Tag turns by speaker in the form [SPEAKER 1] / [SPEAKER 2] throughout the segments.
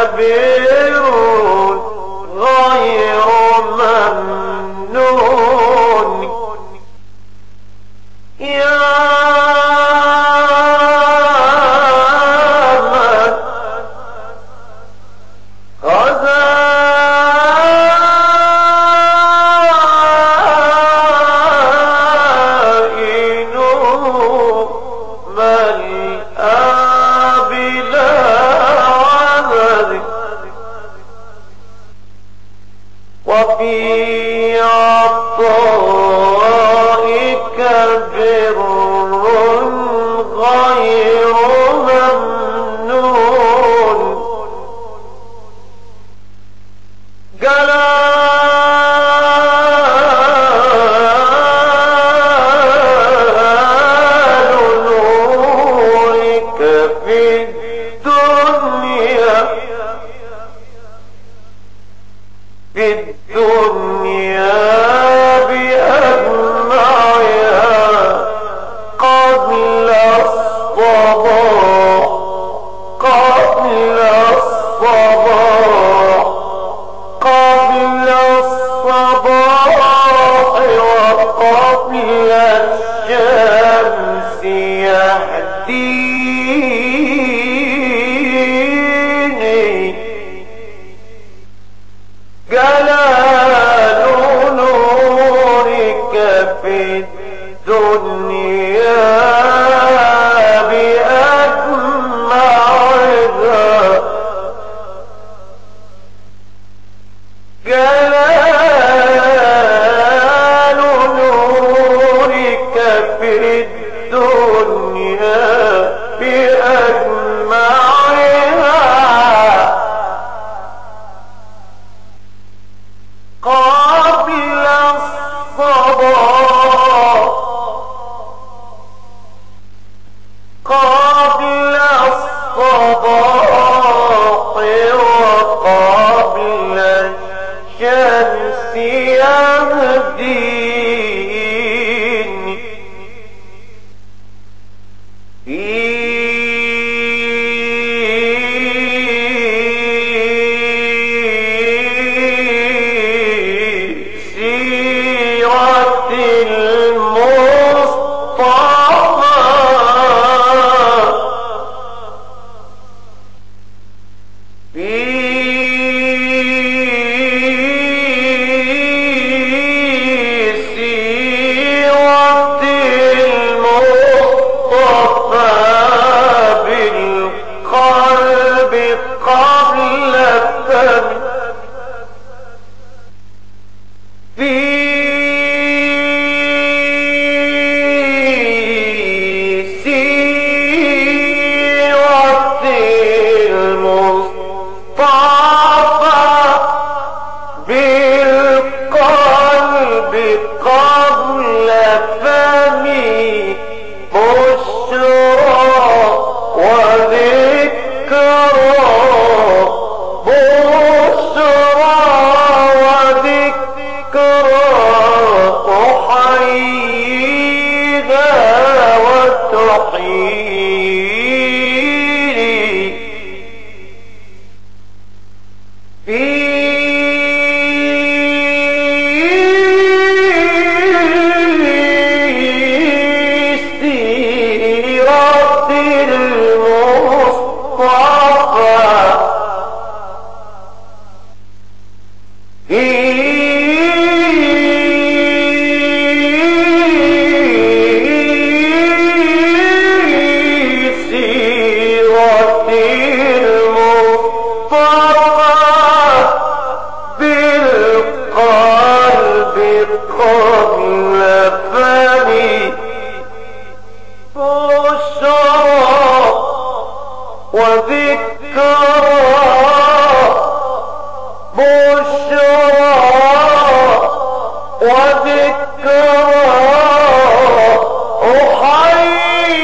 [SPEAKER 1] بر غير ممنون يا وفي عطائك بر غير ممنون جلال نورك في الدنيا بأجمعها قبل الصباح قبل الصباح قبل الصباح وقبل الشمس يهديني جلال نورك في الدنيا بأجمعها جلال نورك في الدنيا بأجمعها قبل الصباح قبل الصباح وقبل الشمس يهديني قبل فمي بشرى وذكرى بشرى وذكرى أحييها وتحييني في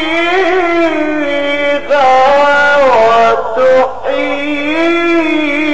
[SPEAKER 1] وتحيي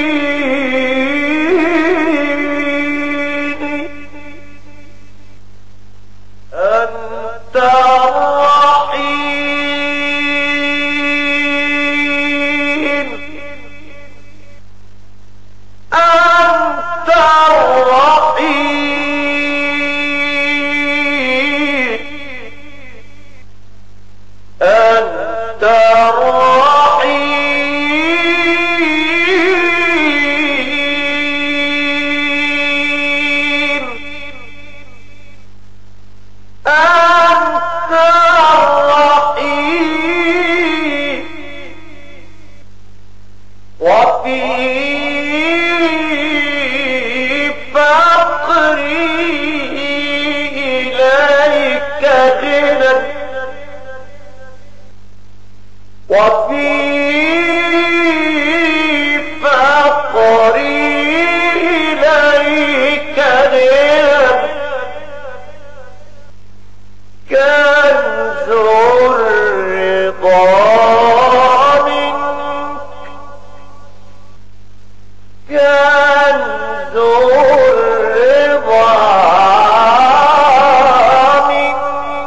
[SPEAKER 1] وفي فقري إليك كنز الرضا منك، كنز الرضا منك،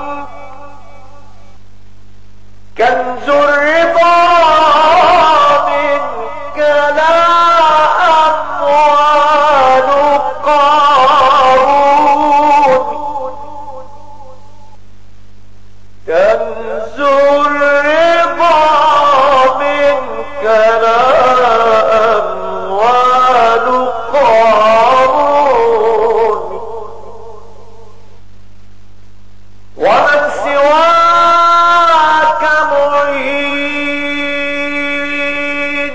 [SPEAKER 1] كنز الرضا منك لا أموال قارون، كنز الرضا منك لا أموال قارون، ومن سواك معين،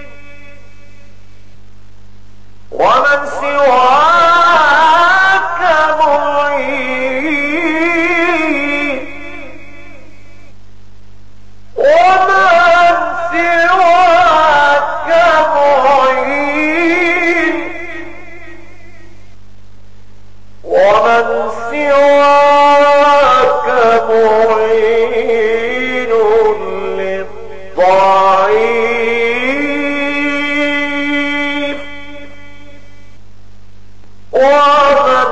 [SPEAKER 1] ومن سواك معين، ومن سواك معين، ومن سواك معين للضعيف، ومن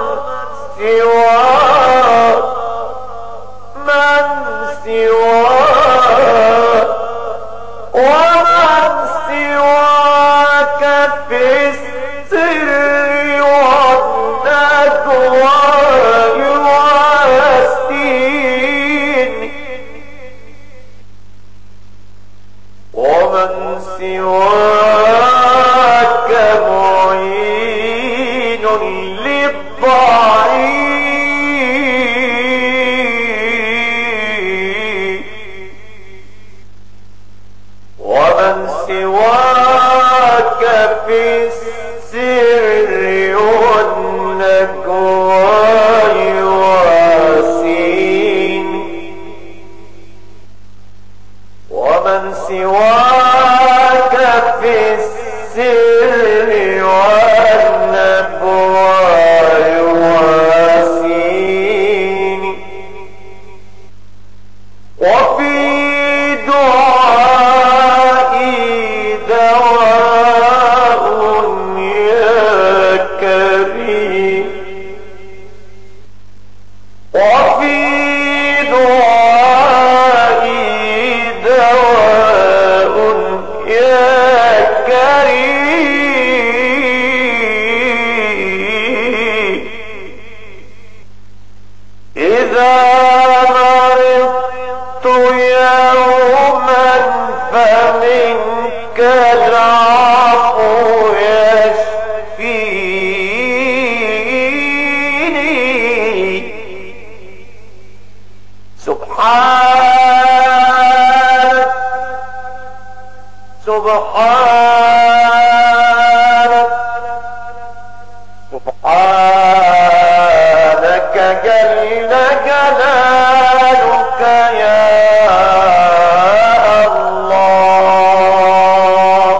[SPEAKER 1] سواك، من سواك، ومن سواك في السر والنجوى يواسين، ومن سواك معين للضعيف، ومن سواك في السر والنجوى يواسين، ومن سواك في السر والنجوى يواسين، وفي دعائي دواء يا كريم، وفي دعائي دواء يا كريم، إذا مرضت يوما فمنك العفو يشفيني، سبحانك، سبحانك، سبحانك جل جلالك يا الله،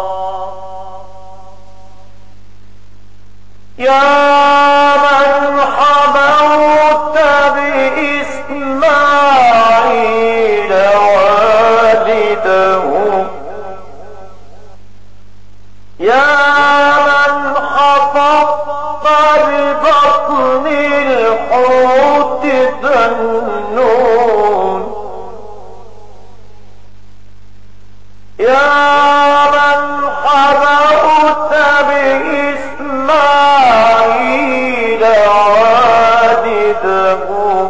[SPEAKER 1] يا من حموت بإسماعيل والده، يا من حفظت ببطن الحوت ذنون، يا من حموت بإسماعيل والده،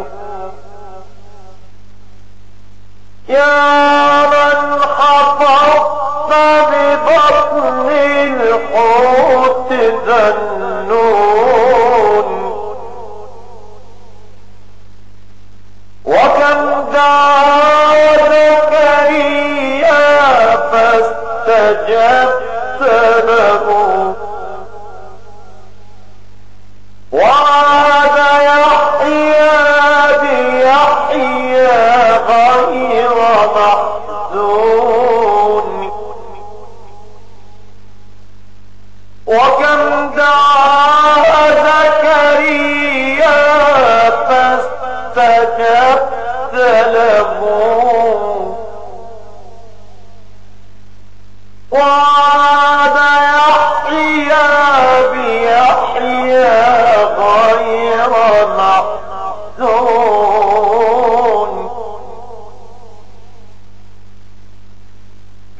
[SPEAKER 1] يا من حفظت ببطن الحوت ذنون، وكم دعا زكريا فاستجبت له، وعاد يحيى بيحيى غير محزون،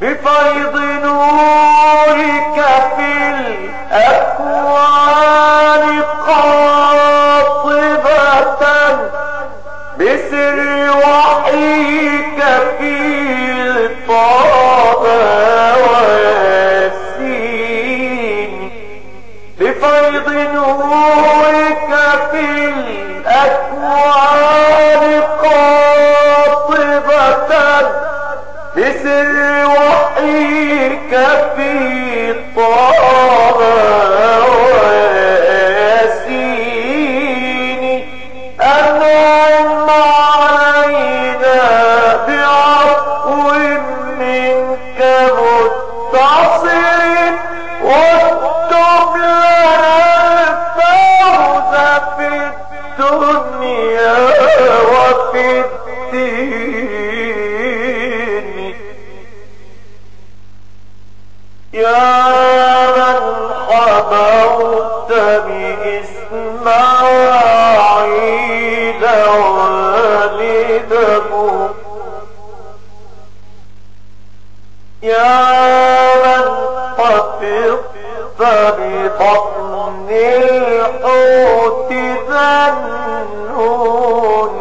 [SPEAKER 1] بفيض نورك في الأكوان قاطبة بسر وحيك في طه وياسين بفيض نورك في الأكوان قاطبة بسر وحيك في طه وياسين أنعم علينا بعفو منك متصل واكتب لنا الفوز في الدنيا وفي الدين يا من حضرت بإسماعيل والده يا من حفظت ببطن الحوت ذا النون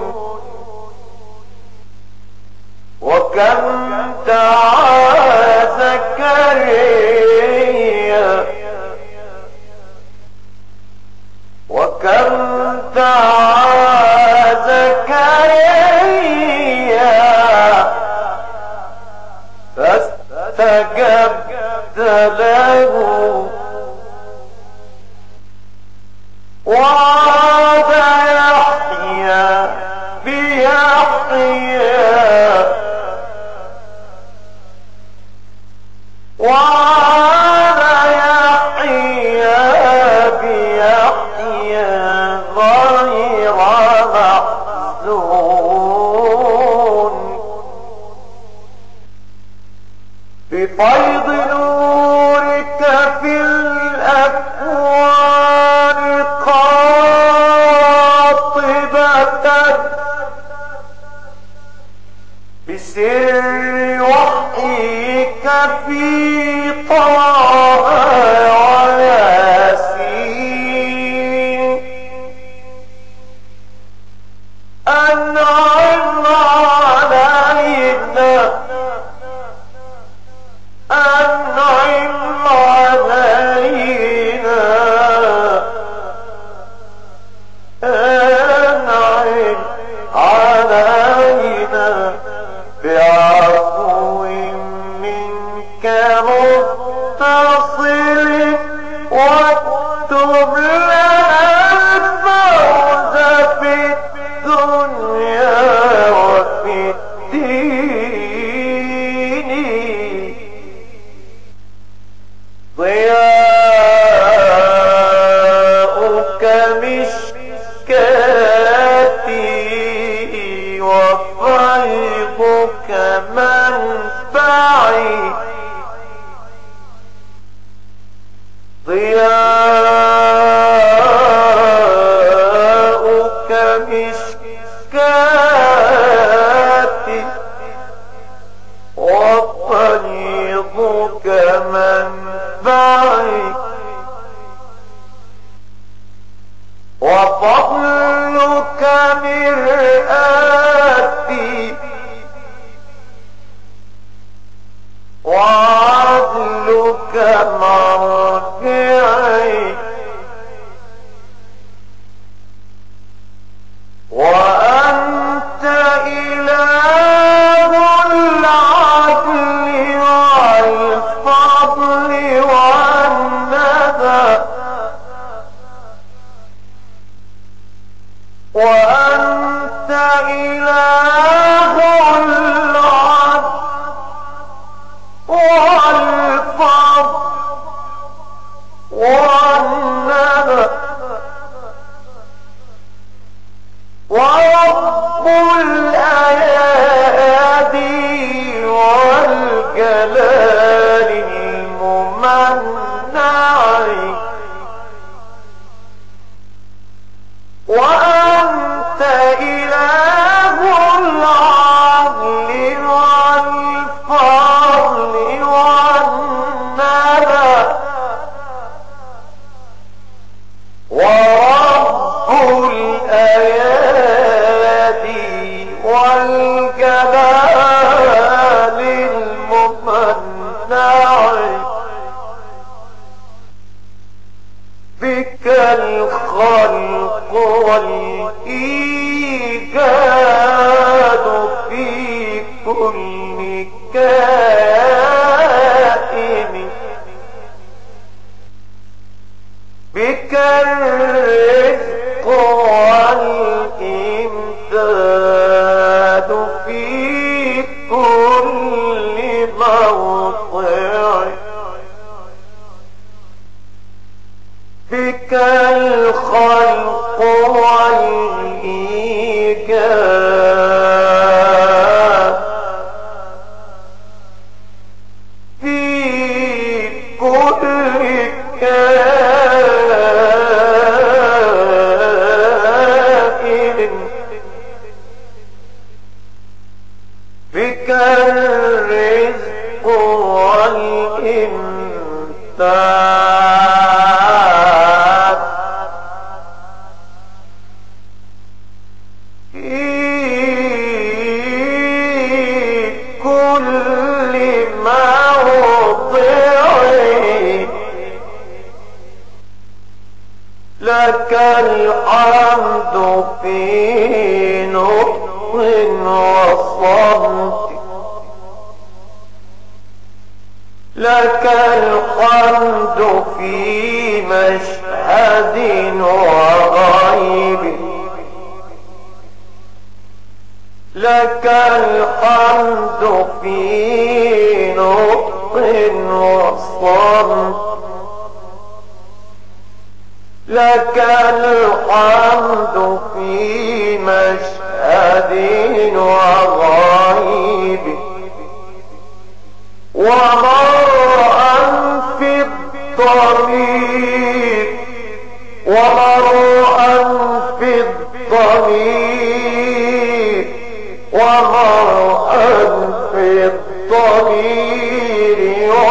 [SPEAKER 1] وكم دعا زكريا وكم دعا زكريا فاستجبت له وعاد يحيى بيحيى وعاد يحيى بيحيى غير محزون بفيض نورك في الأكوان قاطبة بسر وحيك في طه وياسين أنعم علينا أنعم علينا أنعم علينا بعفو منك متصل واكتب لنا الفوز في الدنيا وفي الدين ضياؤك مشكاتي وفيضك منفعي ضياؤك مشكاتي وفيضك منفعي وفضلك مرآتي وعدلك مرجعي وأنت إله العدل والفضل والندى وأنت إله العدل والفضل كائن بك الرزق والإمداد في كل موضع بك الخلق والإيجاد في كل كائن بك الرزق والإمداد في كل موضع لك الحمد في نطق وصمت لك الحمد في مشهد وغيب لك الحمد في نطق وصمت لك الحمد في مشهد وغيب ومرءا في الضمير ومرءا في الضمير ومرءا في الضمير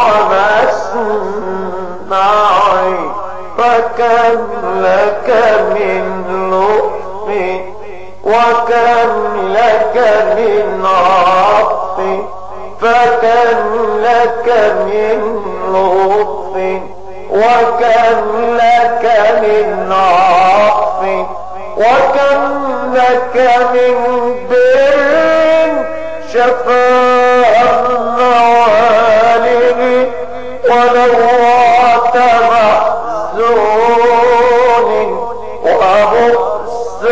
[SPEAKER 1] ومسمعي فكم لك من لطف وكم لك من عطف فكم لك من لطف وكم لك من عطف وكم لك من بر شفاء النوالب ونوعت محزون وبؤس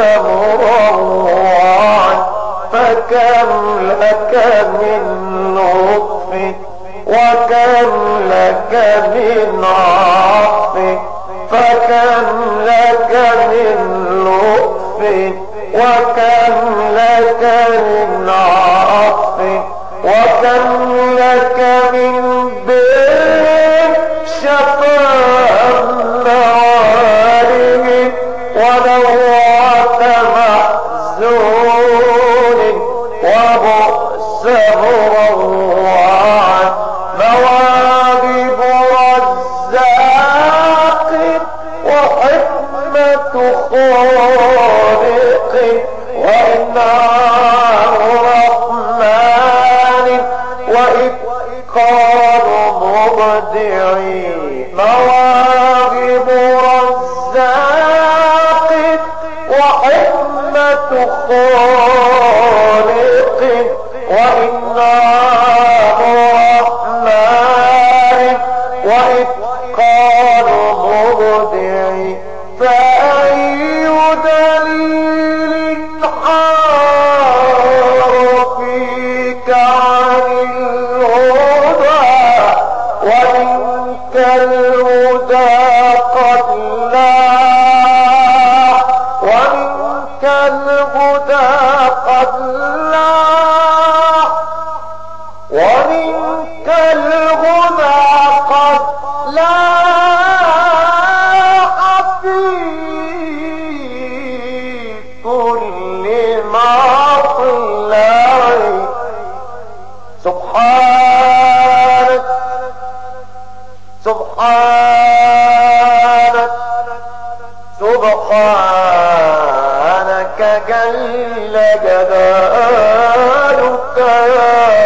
[SPEAKER 1] مروعا فكم لك من لطف وكم لك من عطف فكم لك من لطف وكم لك من عطف وكم لك من بر شفاء النوالب ونوعت محزون وبؤس مروعا مواهب رزاق وحكمة خالق وإنعام رحمن وإتقان مبدعي مواهب رزاق وحكمة خالق وإنعام رحمن وإتقان مبدعي فأي دليل حار فيك عن الهدى ومنك الهدى قد لاح ومنك الهدى قد لاح ومنك الهدى قد لاح في كل مطلع سبحانك سبحانك سبحانك جل جلالك يا